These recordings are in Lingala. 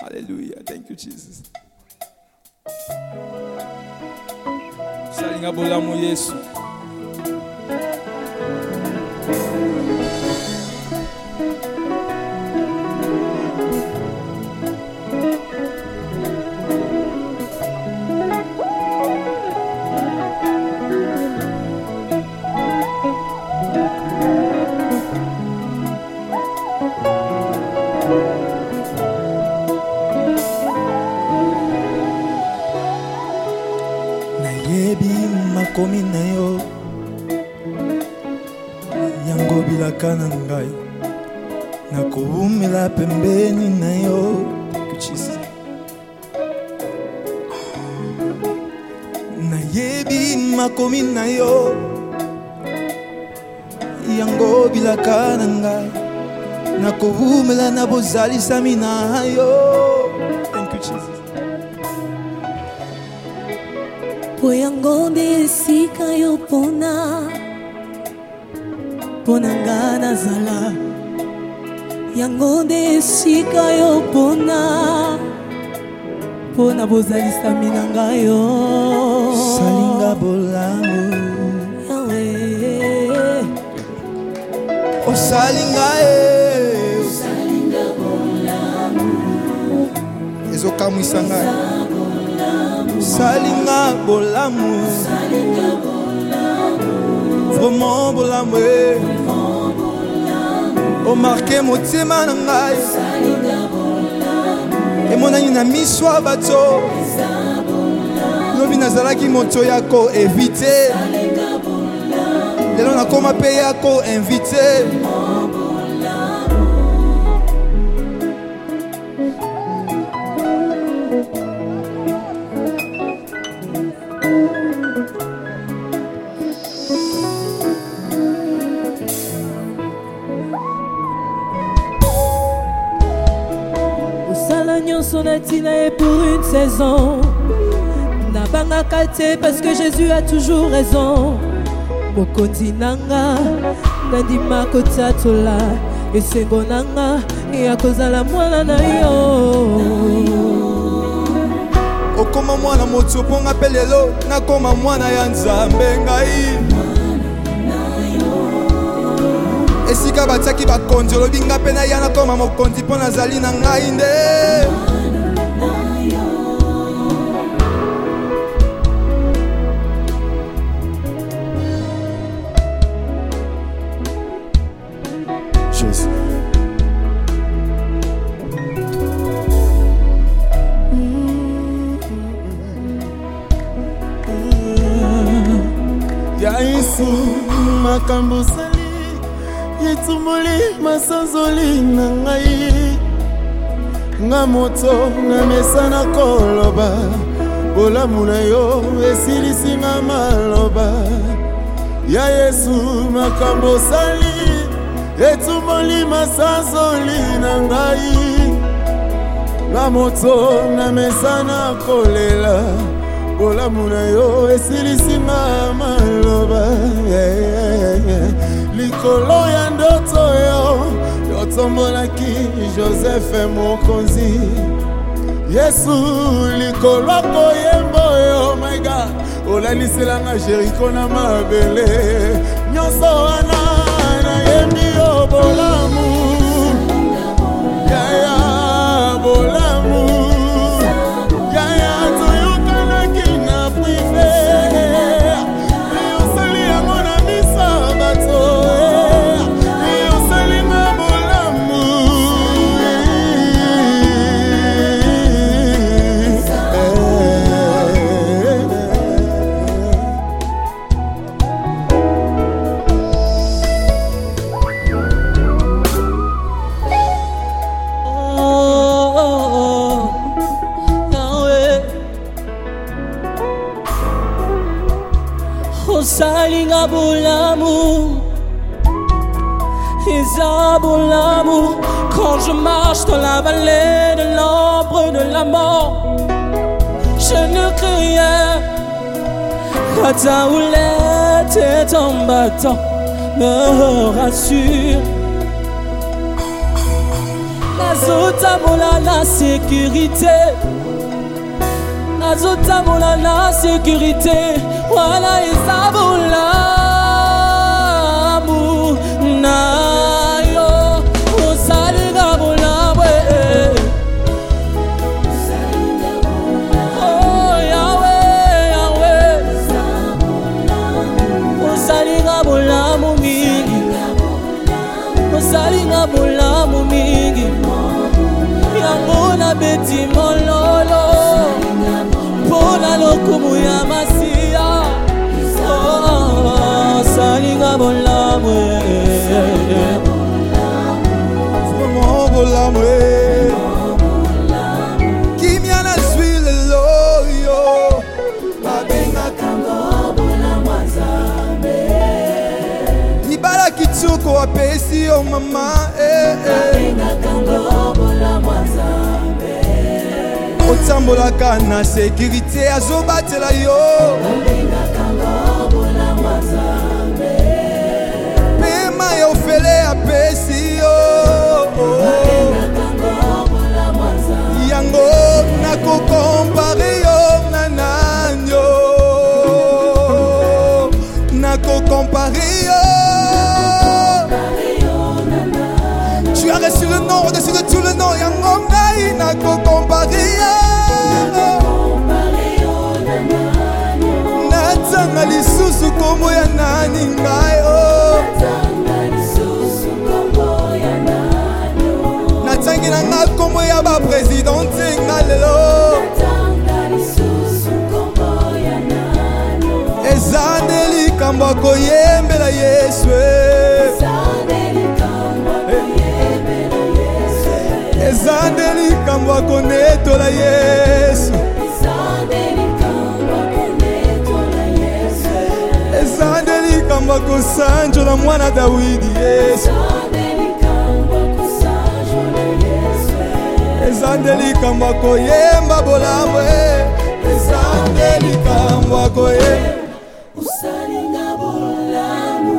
Hallelujah. Thank you, Jesus. Salinga bolamu Yesu. Makomi na yo yango bilaka na ngai nakobumela pembeni na yo nayebi makomi na yo yango bilaka na ngai nakobumela na bozalisami na yo. Thank you, Jesus. Poyangonde esika yo pona nga nazala yangonde esika yo pona bozalisami na ngai yo. Salinga bolamu Yahweh osalinga bolamu ezokamwisa ngai Salinga bolamu, vraiment bolamu, o marqué motema na ngai, emonani na miswa bato, lobi nazalaki moto yako éviter, lelo nakoma pe yako inviter. Sonatina pour une saison. Nabanga kate parce que Jésus a toujours raison. Mokondi nanga ngandima kotatola esengo nanga ya kozala mwana na yo. Okoma mwana moto ponga pelelo nakoma mwana ya Nzambe ngai. Esika bataki bakonjolo binga pena yana koma mokondi pona zali na ngai nde. Ya Yesu makambo sali yetumoli masazoli na ngai nga moto na mesana koloba bolamu na yo esilisi nga maloba. Ya Yesu makambo sali yetumoli masazoli na ngai nga moto na mesana kolela bolamu na yo esilisi nga maloba. Likolo ya ndoto yo yotombolaki Joseph mokonzi Yesu likolo koyembo yo. My God olaniselanga Jericho na mabele nyonso wana nayembi yo bolamu yaya bolamu yaya toyokanaki na prive yosali yango na misa bato yosalinga bolamu Salinga bolamu, Isa bolamu. Quand je marche dans la vallée de l'ombre de la mort, je ne crains rien. Ta houlette et ton bâton me rassure. nazotambola na sécurité, nazotambola na sécurité, wana eza bolamu na yo, osalinga bolamu. Oh Yahweh, Yahweh, osalinga bolamu mingi, osalinga bolamu mingi, yango na beti mololo pona lokumu ya Masia. Oh, osalinga bolamu, vraiment bolamu. Kimia na swile loyo babenga kango bolamu azambe. Ibala kitsuko apesi o mama babenga kango bolamu azambe. Otambolaka na sécurité azobatela yo babenga kango bolamu azambe. Pema yo fele apesi yo babenga kango bolamu azambe. Yango nako compare yo na nanyo, nako compare yo. Tu as reçu le nom au-dessus de tout le nom. Yango ngai nako compare yo. Natanga lisusu kombo ya nani ngai oh. Natangi na nga kombo ya ba presidente ngalelo. Ezandeli kamba koyembela Yesu. Ezandeli kamba konetola Yesu. Ezandeli kamba kosanjo na mwana Dawidi Yesu. Ezandeli kamba koyemba bolamu. Ezandeli kamba koyemba. Usalinga bolamu,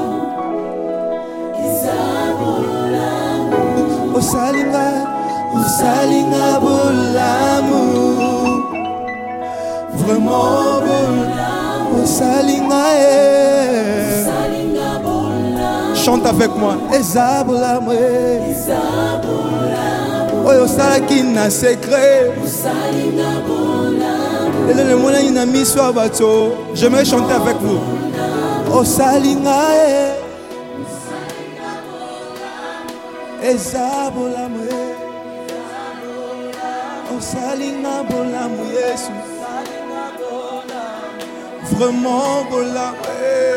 izabolamu. Usalinga, usalinga bolamu, vraiment bolamu. Usalinga usalinga bolamu. Chante avec moi. Ezabolamu, ezabolamu. Oyo salaki na secret. Usalinga bolamu. Et le monde a mis sur bateau. Je vais chanter avec vous. Oh salinga ezabolamu, oh salinga bolamu Yesu, vraiment bolamu.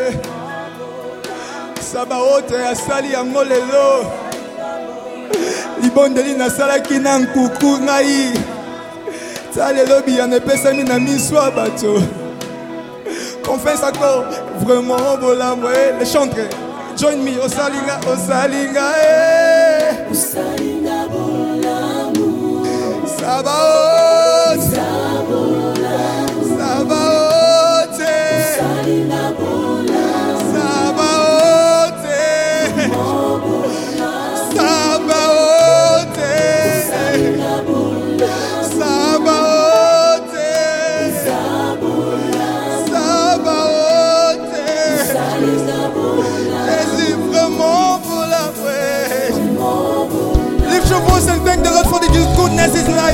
Sabaote asali yango lelo. Libondeli nasalaki na nkuku ngai. Tale lobi ya nepesami na miswa bato. Confesse encore, vraiment bolamu. Les chantres, join me. Osalinga, osalinga osalinga bolamu. Sabaote, Sabaote, Sabaote, osalinga bolamu. Sabaote, Sabaote, osalinga bolamu. Sabaote, Sabaote, Jésus vraiment pour la paix. Lift your voice and thank the Lord for His goodness, His life.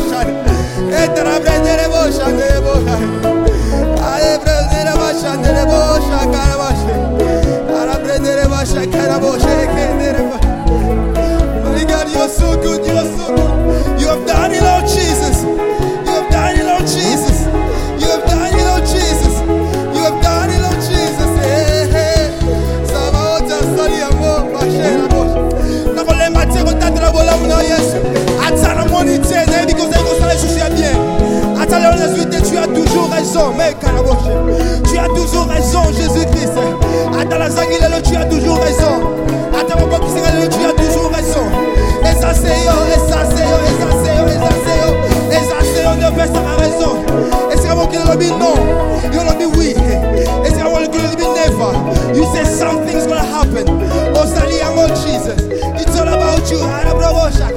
God, you are so good, you are so good. You have done it, Lord Jesus. You have done it, Lord Jesus. You have done it, Lord Jesus. You have done it, Lord Jesus. Hey, hey. Sabaote asali yango bashera bosh. Na kole mate ko tatela bolamu na Yesu. Atala monite na because I go sala chucha bien. Atala on résultat, tu as toujours raison, mais kanaboche. Tu as toujours raison, Jésus-Christ. Atala zangilelo, tu as toujours raison. Atala bokisingalo, tu as toujours raison. Et ça c'est yo, et ça c'est yo, et ça c'est yo, et ça c'est yo. Et ça c'est yo, ne fait ça a raison. Et c'est vraiment qu'il dit non, you will be oui. Et c'est vraiment qu'il dit never. You say something's gonna happen. Oh, Sali, I'm on Jesus. It's all about you.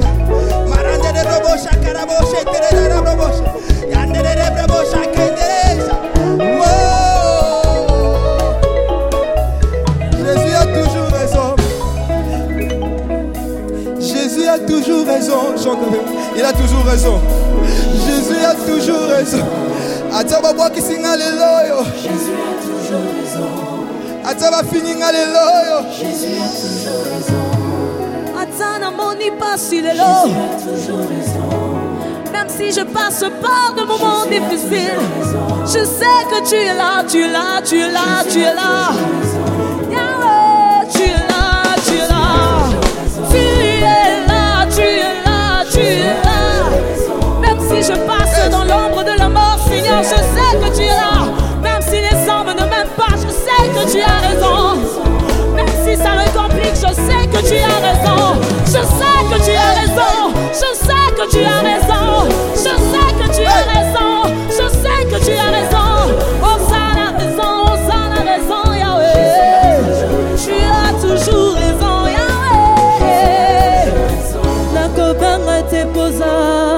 chante avec moi. Il a toujours raison. Jésus a toujours raison. Ataba qui sing alléluia. Jésus a toujours raison. Ataba fini alléluia. Jésus a toujours raison. Atana moni passi lelo. Jésus a toujours raison. Même si je passe par de moments difficiles, je sais que tu es là, tu es là, tu es là, tu es là. Yahweh, tu es là, tu es là. Tu es là, tu es là, tu es là. Même si je passe dans l'ombre de la mort, Seigneur, je sais que tu es là. Même si les hommes ne m'aiment pas, je sais que tu as raison. Même si ça me complique, je sais que tu as raison. Je sais que tu as raison. Je sais que tu as raison. Je sais que tu as raison. Je sais que tu as raison. Hosanna a raison. Hosanna a raison, Yahweh. Tu as toujours raison, Yahweh. Nakobanga te poza.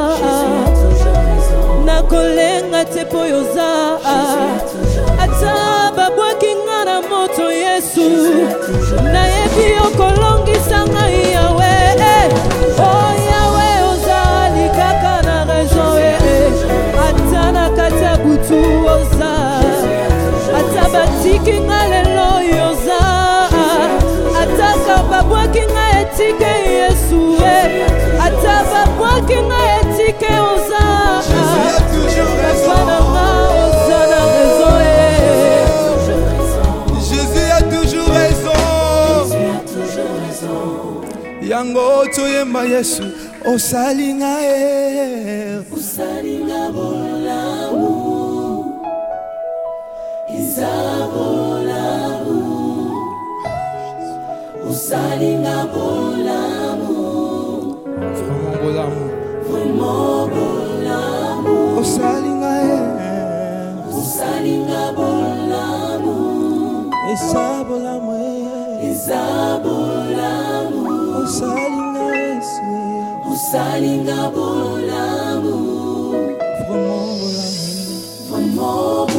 Nakolenga te poyoza. Ata babwaki nga na moto Yesu. Nayebi okolongisa ngai Yahweh. Oh Yahweh ozali kaka na raison. Ata na kati ya butu oza. Ata batiki nga lelo yoza. Ata babwaki nga etike Yesu. Ata babwaki nga etike oza. Yango toyemba Yesu osalinga osalinga bolamu izabolamu osalinga bolamu vraiment bolamu osalinga bolamu izabolamu osalinga Yesu osalinga bolamu vraiment bolamu vraiment